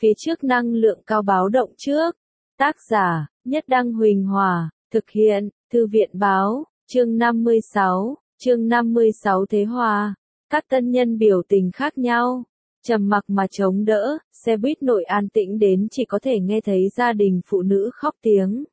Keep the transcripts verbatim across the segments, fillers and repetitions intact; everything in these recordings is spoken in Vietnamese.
Phía trước năng lượng cao báo động trước. Tác giả, Nhất Đăng Huỳnh Hòa, thực hiện, Thư viện Báo, chương năm mươi sáu, chương năm mươi sáu Thế Hòa. Các tân nhân biểu tình khác nhau, trầm mặc mà chống đỡ, xe buýt nội an tĩnh đến chỉ có thể nghe thấy gia đình phụ nữ khóc tiếng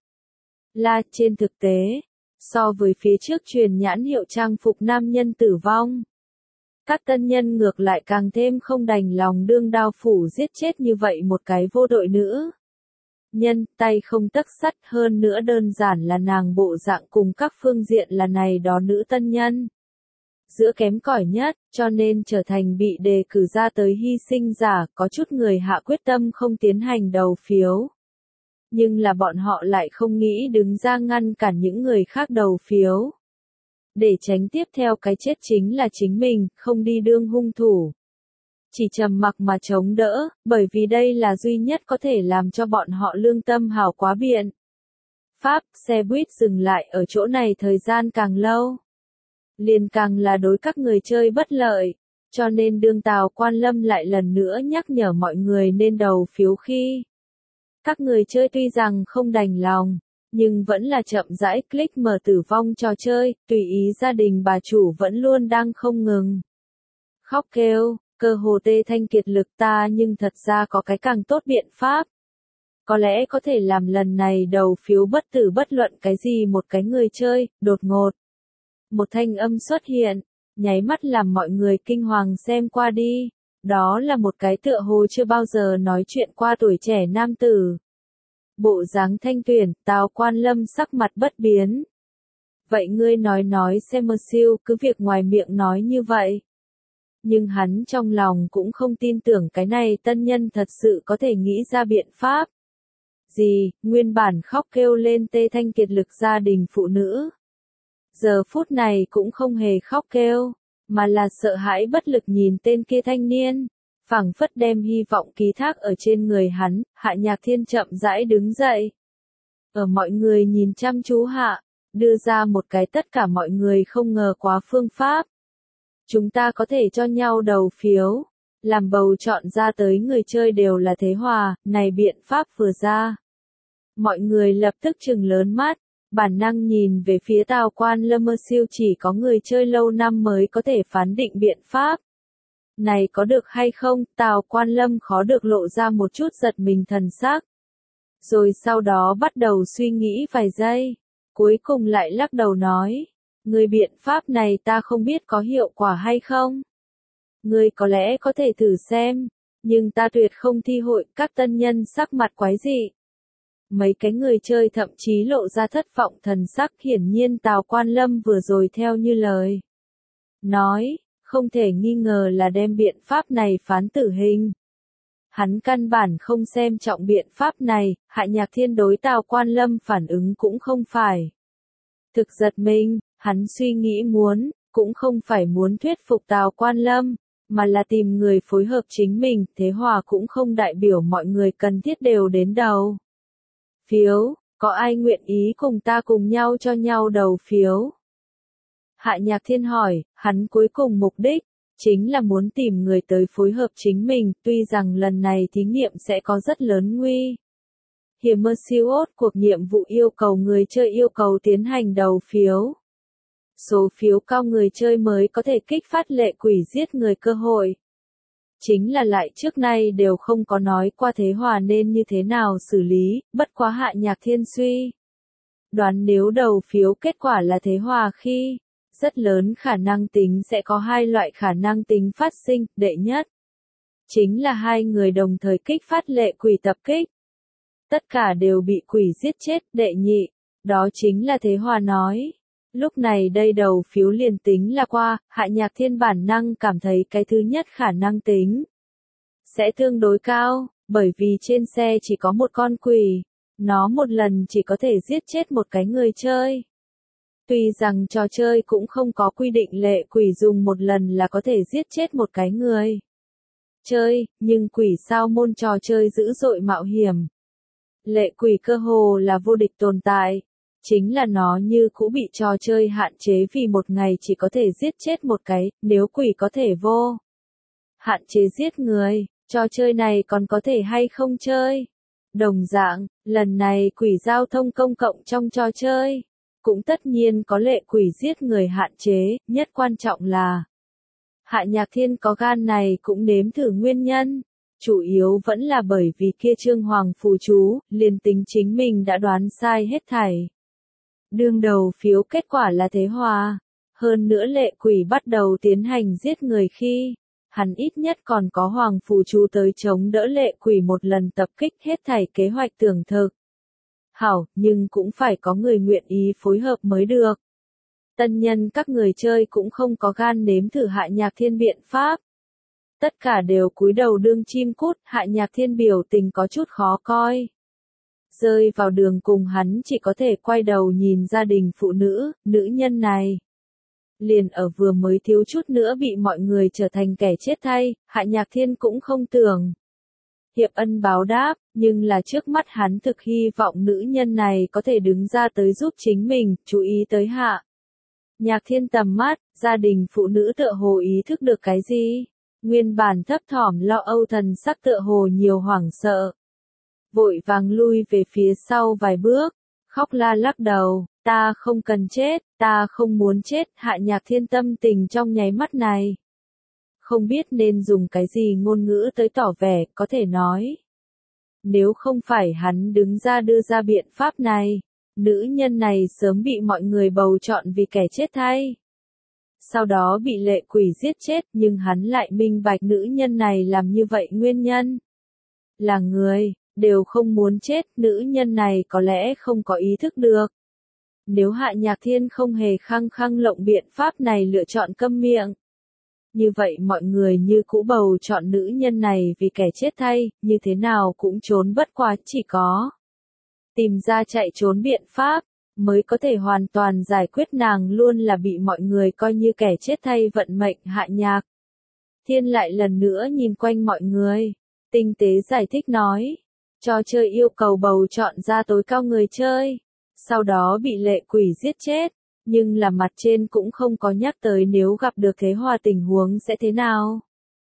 la. Trên thực tế, so với phía trước truyền nhãn hiệu trang phục nam nhân tử vong, các tân nhân ngược lại càng thêm không đành lòng đương đao phủ giết chết như vậy một cái vô đội nữ nhân, tay không tấc sắt, hơn nữa đơn giản là nàng bộ dạng cùng các phương diện là này đó nữ tân nhân giữa kém cỏi nhất, cho nên trở thành bị đề cử ra tới hy sinh giả. Có chút người hạ quyết tâm không tiến hành đầu phiếu, nhưng là bọn họ lại không nghĩ đứng ra ngăn cản những người khác đầu phiếu, để tránh tiếp theo cái chết chính là chính mình, không đi đương hung thủ. Chỉ trầm mặc mà chống đỡ, bởi vì đây là duy nhất có thể làm cho bọn họ lương tâm hảo quá biện pháp. Xe buýt dừng lại ở chỗ này thời gian càng lâu, liền càng là đối các người chơi bất lợi, cho nên đương Tào Quan Lâm lại lần nữa nhắc nhở mọi người nên đầu phiếu khi các người chơi tuy rằng không đành lòng, nhưng vẫn là chậm rãi click mở tử vong trò chơi. Tùy ý gia đình bà chủ vẫn luôn đang không ngừng khóc kêu, cơ hồ tê thanh kiệt lực. Ta nhưng thật ra có cái càng tốt biện pháp, có lẽ có thể làm lần này đầu phiếu bất tử bất luận cái gì một cái người chơi. Đột ngột, một thanh âm xuất hiện, nháy mắt làm mọi người kinh hoàng xem qua đi. Đó là một cái tựa hồ chưa bao giờ nói chuyện qua tuổi trẻ nam tử. Bộ dáng thanh tuyển. Tào Quan Lâm sắc mặt bất biến. Vậy ngươi nói nói xem mơ siêu, cứ việc ngoài miệng nói như vậy. Nhưng hắn trong lòng cũng không tin tưởng cái này tân nhân thật sự có thể nghĩ ra biện pháp gì. Nguyên bản khóc kêu lên tê thanh kiệt lực gia đình phụ nữ, giờ phút này cũng không hề khóc kêu, mà là sợ hãi bất lực nhìn tên kia thanh niên, phảng phất đem hy vọng ký thác ở trên người hắn. Hạ Nhạc Thiên chậm rãi đứng dậy, ở mọi người nhìn chăm chú hạ, đưa ra một cái tất cả mọi người không ngờ quá phương pháp. Chúng ta có thể cho nhau đầu phiếu, làm bầu chọn ra tới người chơi đều là Thế Hòa. Này biện pháp vừa ra, mọi người lập tức trừng lớn mắt, bản năng nhìn về phía Tào Quan Lâm. Mơ siêu chỉ có người chơi lâu năm mới có thể phán định biện pháp này có được hay không. Tào Quan Lâm khó được lộ ra một chút giật mình thần sắc, rồi sau đó bắt đầu suy nghĩ vài giây, cuối cùng lại lắc đầu nói, người biện pháp này ta không biết có hiệu quả hay không. Ngươi có lẽ có thể thử xem, nhưng ta tuyệt không thi hội. Các tân nhân sắc mặt quái dị, mấy cái người chơi thậm chí lộ ra thất vọng thần sắc. Hiển nhiên Tào Quan Lâm vừa rồi theo như lời nói, không thể nghi ngờ là đem biện pháp này phán tử hình. Hắn căn bản không xem trọng biện pháp này. Hạ Nhạc Thiên đối Tào Quan Lâm phản ứng cũng không phải thực giật mình, hắn suy nghĩ muốn, cũng không phải muốn thuyết phục Tào Quan Lâm, mà là tìm người phối hợp chính mình. Thế Hòa cũng không đại biểu mọi người cần thiết đều đến đầu phiếu, có ai nguyện ý cùng ta cùng nhau cho nhau đầu phiếu? Hạ Nhạc Thiên hỏi. Hắn cuối cùng mục đích chính là muốn tìm người tới phối hợp chính mình, tuy rằng lần này thí nghiệm sẽ có rất lớn nguy hiểm. Mơ siêu ốt cuộc nhiệm vụ yêu cầu người chơi yêu cầu tiến hành đầu phiếu. Số phiếu cao người chơi mới có thể kích phát lệ quỷ giết người cơ hội. Chính là lại trước nay đều không có nói qua Thế Hòa nên như thế nào xử lý, bất quá Hạ Nhạc Thiên suy đoán nếu đầu phiếu kết quả là Thế Hòa khi, rất lớn khả năng tính sẽ có hai loại khả năng tính phát sinh. Đệ nhất, chính là hai người đồng thời kích phát lệ quỷ tập kích, tất cả đều bị quỷ giết chết. Đệ nhị, đó chính là Thế Hòa nói. Lúc này đây đầu phiếu liền tính là qua. Hạ Nhạc Thiên bản năng cảm thấy cái thứ nhất khả năng tính sẽ tương đối cao, bởi vì trên xe chỉ có một con quỷ, nó một lần chỉ có thể giết chết một cái người chơi. Tuy rằng trò chơi cũng không có quy định lệ quỷ dùng một lần là có thể giết chết một cái người chơi, nhưng quỷ sao môn trò chơi dữ dội mạo hiểm. Lệ quỷ cơ hồ là vô địch tồn tại. Chính là nó như cũ bị trò chơi hạn chế vì một ngày chỉ có thể giết chết một cái. Nếu quỷ có thể vô hạn chế giết người, Trò chơi này còn có thể hay không chơi? Đồng dạng, lần này quỷ giao thông công cộng trong trò chơi, cũng tất nhiên có lệ quỷ giết người hạn chế, nhất quan trọng là Hạ Nhạc Thiên có gan này cũng nếm thử nguyên nhân, chủ yếu vẫn là bởi vì kia Trương Hoàng phù chú, liền tính chính mình đã đoán sai hết thảy. Đương đầu phiếu kết quả là thế hòa, hơn nữa lệ quỷ bắt đầu tiến hành giết người khi, hắn ít nhất còn có Hoàng phù chú tới chống đỡ lệ quỷ một lần tập kích hết thảy kế hoạch tưởng thực. Hảo, nhưng cũng phải có người nguyện ý phối hợp mới được. Tân nhân các người chơi cũng không có gan nếm thử Hạ Nhạc Thiên biện pháp. Tất cả đều cúi đầu đương chim cút, Hạ Nhạc Thiên biểu tình có chút khó coi. Rơi vào đường cùng hắn chỉ có thể quay đầu nhìn gia đình phụ nữ, nữ nhân này. Liền ở vừa mới thiếu chút nữa bị mọi người trở thành kẻ chết thay, Hạ Nhạc Thiên cũng không tưởng hiệp ân báo đáp, nhưng là trước mắt hắn thực hy vọng nữ nhân này có thể đứng ra tới giúp chính mình, chú ý tới Hạ Nhạc Thiên tầm mắt, gia đình phụ nữ tựa hồ ý thức được cái gì? Nguyên bản thấp thỏm lo âu thần sắc tựa hồ nhiều hoảng sợ. Vội vàng lui về phía sau vài bước, khóc la lắc đầu, ta không cần chết, ta không muốn chết, Hạ Nhạc Thiên tâm tình trong nháy mắt này. Không biết nên dùng cái gì ngôn ngữ tới tỏ vẻ, có thể nói. Nếu không phải hắn đứng ra đưa ra biện pháp này, nữ nhân này sớm bị mọi người bầu chọn vì kẻ chết thay. Sau đó bị lệ quỷ giết chết, nhưng hắn lại minh bạch nữ nhân này làm như vậy nguyên nhân. Là người, đều không muốn chết, nữ nhân này có lẽ không có ý thức được. Nếu Hạ Nhạc Thiên không hề khăng khăng lộng biện pháp này lựa chọn câm miệng. Như vậy mọi người như cũ bầu chọn nữ nhân này vì kẻ chết thay, như thế nào cũng trốn bất quá, chỉ có tìm ra chạy trốn biện pháp, mới có thể hoàn toàn giải quyết nàng luôn là bị mọi người coi như kẻ chết thay vận mệnh. Hạ Nhạc Thiên lại lần nữa nhìn quanh mọi người, tinh tế giải thích nói, trò chơi yêu cầu bầu chọn ra tối cao người chơi, sau đó bị lệ quỷ giết chết, nhưng là mặt trên cũng không có nhắc tới nếu gặp được thế hòa tình huống sẽ thế nào.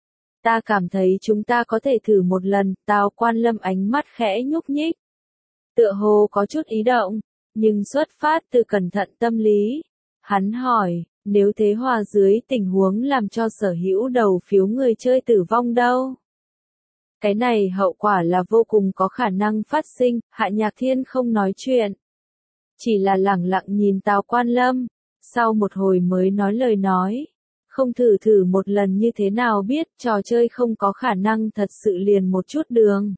Ta cảm thấy chúng ta có thể thử một lần, Tào Quan Lâm ánh mắt khẽ nhúc nhích. Tựa hồ có chút ý động, nhưng xuất phát từ cẩn thận tâm lý. Hắn hỏi, nếu thế hòa dưới tình huống làm cho sở hữu đầu phiếu người chơi tử vong đâu? Cái này hậu quả là vô cùng có khả năng phát sinh, Hạ Nhạc Thiên không nói chuyện. Chỉ là lẳng lặng nhìn Tào Quan Lâm, sau một hồi mới nói lời nói. Không thử thử một lần như thế nào biết, trò chơi không có khả năng thật sự liền một chút đường.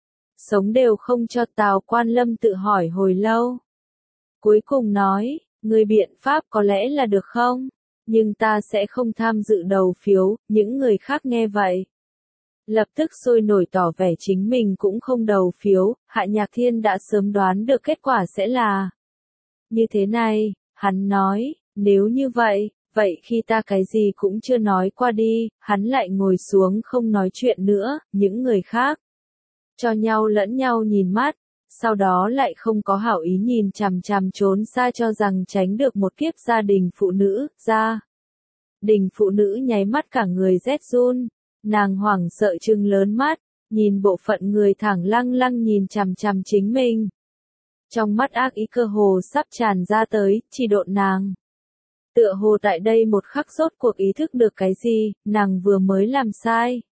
Sống đều không cho. Tào Quan Lâm tự hỏi hồi lâu. Cuối cùng nói, người biện pháp có lẽ là được không? Nhưng ta sẽ không tham dự đầu phiếu, những người khác nghe vậy. Lập tức sôi nổi tỏ vẻ chính mình cũng không đầu phiếu, Hạ Nhạc Thiên đã sớm đoán được kết quả sẽ là như thế này, hắn nói, nếu như vậy, vậy khi ta cái gì cũng chưa nói qua đi, hắn lại ngồi xuống không nói chuyện nữa, những người khác cho nhau lẫn nhau nhìn mắt, sau đó lại không có hảo ý nhìn chằm chằm trốn xa cho rằng tránh được một kiếp gia đình phụ nữ, gia đình phụ nữ nháy mắt cả người rét run, nàng hoảng sợ trừng lớn mắt, nhìn bộ phận người thẳng lăng lăng nhìn chằm chằm chính mình. Trong mắt ác ý cơ hồ sắp tràn ra tới, chỉ độn nàng. Tựa hồ tại đây một khắc rốt cuộc ý thức được cái gì, nàng vừa mới làm sai.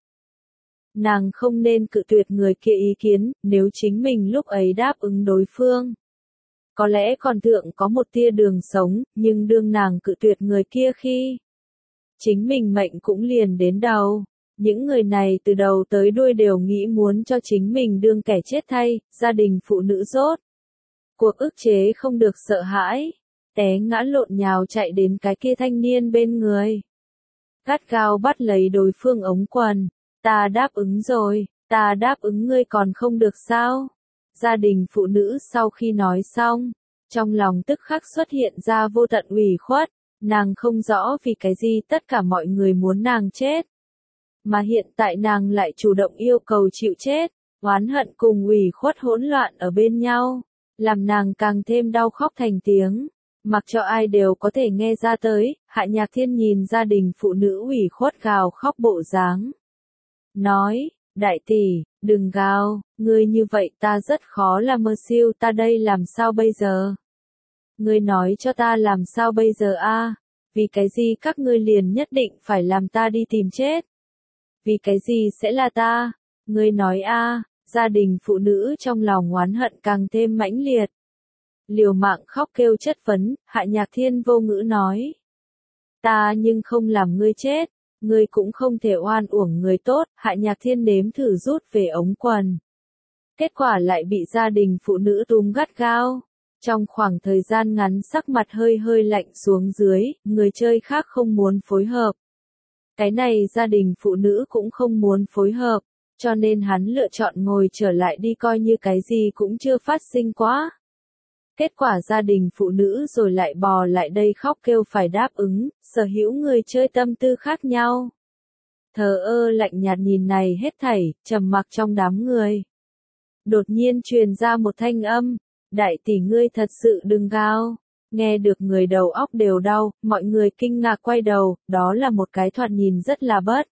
Nàng không nên cự tuyệt người kia ý kiến, nếu chính mình lúc ấy đáp ứng đối phương. Có lẽ còn thượng có một tia đường sống, nhưng đương nàng cự tuyệt người kia khi chính mình mệnh cũng liền đến đầu. Những người này từ đầu tới đuôi đều nghĩ muốn cho chính mình đương kẻ chết thay, gia đình phụ nữ rốt cuộc ức chế không được sợ hãi, té ngã lộn nhào chạy đến cái kia thanh niên bên người. Gắt gao bắt lấy đối phương ống quần, ta đáp ứng rồi, ta đáp ứng ngươi còn không được sao? Gia đình phụ nữ sau khi nói xong, trong lòng tức khắc xuất hiện ra vô tận ủy khuất, nàng không rõ vì cái gì tất cả mọi người muốn nàng chết. Mà hiện tại nàng lại chủ động yêu cầu chịu chết, oán hận cùng ủy khuất hỗn loạn ở bên nhau, làm nàng càng thêm đau khóc thành tiếng, mặc cho ai đều có thể nghe ra tới. Hạ Nhạc Thiên nhìn gia đình phụ nữ ủy khuất gào khóc bộ dáng, nói, Đại tỷ, đừng gào, ngươi như vậy ta rất khó làm mơ siêu, ta đây làm sao bây giờ? Ngươi nói cho ta làm sao bây giờ a? Vì cái gì các ngươi liền nhất định phải làm ta đi tìm chết? Vì cái gì sẽ là ta? Ngươi nói a? Gia đình phụ nữ trong lòng oán hận càng thêm mãnh liệt. Liều mạng khóc kêu chất vấn, Hạ Nhạc Thiên vô ngữ nói. Ta nhưng không làm ngươi chết, ngươi cũng không thể oan uổng người tốt, Hạ Nhạc Thiên nếm thử rút về ống quần. Kết quả lại bị gia đình phụ nữ túm gắt gao. Trong khoảng thời gian ngắn sắc mặt hơi hơi lạnh xuống dưới, người chơi khác không muốn phối hợp. Cái này gia đình phụ nữ cũng không muốn phối hợp, cho nên hắn lựa chọn ngồi trở lại đi coi như cái gì cũng chưa phát sinh quá. Kết quả gia đình phụ nữ rồi lại bò lại đây khóc kêu phải đáp ứng, sở hữu người chơi tâm tư khác nhau. Thờ ơ lạnh nhạt nhìn này hết thảy, trầm mặc trong đám người. Đột nhiên truyền ra một thanh âm, đại tỷ ngươi thật sự đừng gào. Nghe được người đầu óc đều đau, mọi người kinh ngạc quay đầu, đó là một cái thoạt nhìn rất là bất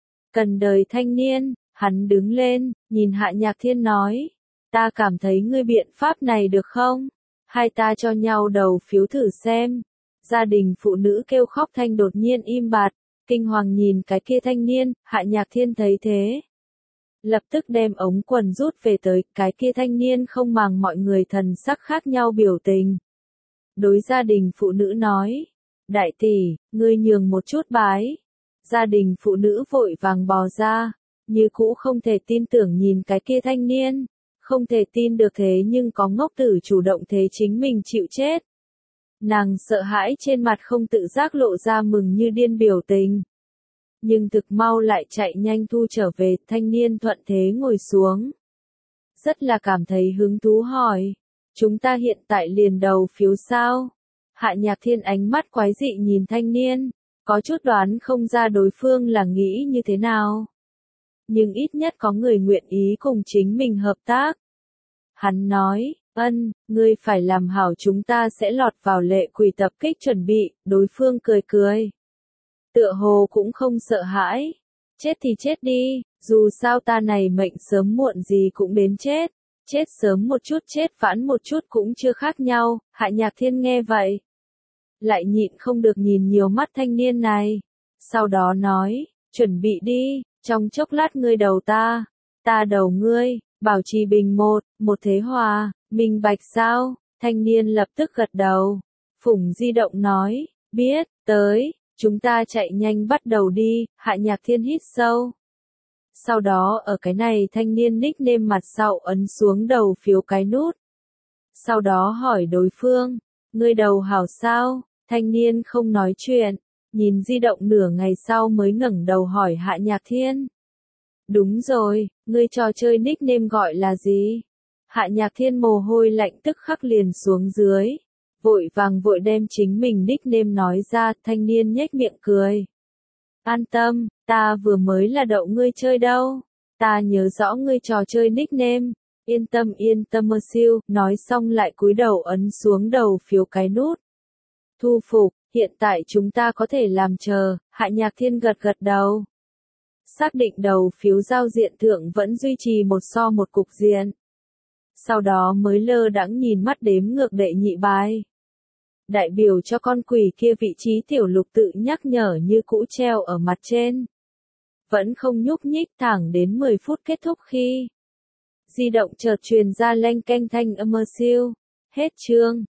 cần đời thanh niên, hắn đứng lên, nhìn Hạ Nhạc Thiên nói, ta cảm thấy ngươi biện pháp này được không? Hai ta cho nhau đầu phiếu thử xem. Gia đình phụ nữ kêu khóc thanh đột nhiên im bặt, kinh hoàng nhìn cái kia thanh niên, Hạ Nhạc Thiên thấy thế. Lập tức đem ống quần rút về tới, cái kia thanh niên không màng mọi người thần sắc khác nhau biểu tình. Đối gia đình phụ nữ nói, đại tỷ, ngươi nhường một chút bái. Gia đình phụ nữ vội vàng bò ra, như cũ không thể tin tưởng nhìn cái kia thanh niên. Không thể tin được thế nhưng có ngốc tử chủ động thế chính mình chịu chết. Nàng sợ hãi trên mặt không tự giác lộ ra mừng như điên biểu tình. Nhưng thực mau lại chạy nhanh thu trở về, thanh niên thuận thế ngồi xuống. Rất là cảm thấy hứng thú hỏi, chúng ta hiện tại liền đầu phiếu sao? Hạ Nhạc Thiên ánh mắt quái dị nhìn thanh niên, có chút đoán không ra đối phương là nghĩ như thế nào. Nhưng ít nhất có người nguyện ý cùng chính mình hợp tác. Hắn nói, ân, ngươi phải làm hảo chúng ta sẽ lọt vào lệ quỷ tập kích chuẩn bị, đối phương cười cười. Tựa hồ cũng không sợ hãi, chết thì chết đi, dù sao ta này mệnh sớm muộn gì cũng đến chết, chết sớm một chút chết vãn một chút cũng chưa khác nhau, Hạ Nhạc Thiên nghe vậy. Lại nhịn không được nhìn nhiều mắt thanh niên này, sau đó nói, chuẩn bị đi. Trong chốc lát ngươi đầu ta, ta đầu ngươi, bảo trì bình một, một thế hòa, minh bạch sao? Thanh niên lập tức gật đầu. Phùng di động nói, biết, tới, chúng ta chạy nhanh bắt đầu đi, Hạ Nhạc Thiên hít sâu. Sau đó ở cái này thanh niên nickname mặt sau ấn xuống đầu phiếu cái nút. Sau đó hỏi đối phương, ngươi đầu hảo sao? Thanh niên không nói chuyện. Nhìn di động nửa ngày sau mới ngẩng đầu hỏi Hạ Nhạc Thiên. Đúng rồi, ngươi trò chơi nickname gọi là gì? Hạ Nhạc Thiên mồ hôi lạnh tức khắc liền xuống dưới. Vội vàng vội đem chính mình nickname nói ra, thanh niên nhếch miệng cười. An tâm, ta vừa mới là đậu ngươi chơi đâu. Ta nhớ rõ ngươi trò chơi nickname. Yên tâm yên tâm mơ siêu, nói xong lại cúi đầu ấn xuống đầu phiếu cái nút. Thu phục. Hiện tại chúng ta có thể làm chờ, Hạ Nhạc Thiên gật gật đầu. Xác định đầu phiếu giao diện thượng vẫn duy trì một so một cục diện. Sau đó mới lơ đãng nhìn mắt đếm ngược đệ nhị bài. Đại biểu cho con quỷ kia vị trí tiểu lục tự nhắc nhở như cũ treo ở mặt trên. Vẫn không nhúc nhích thẳng đến mười phút kết thúc khi. Di động chợt truyền ra leng keng thanh âm mơ siêu. Hết chương.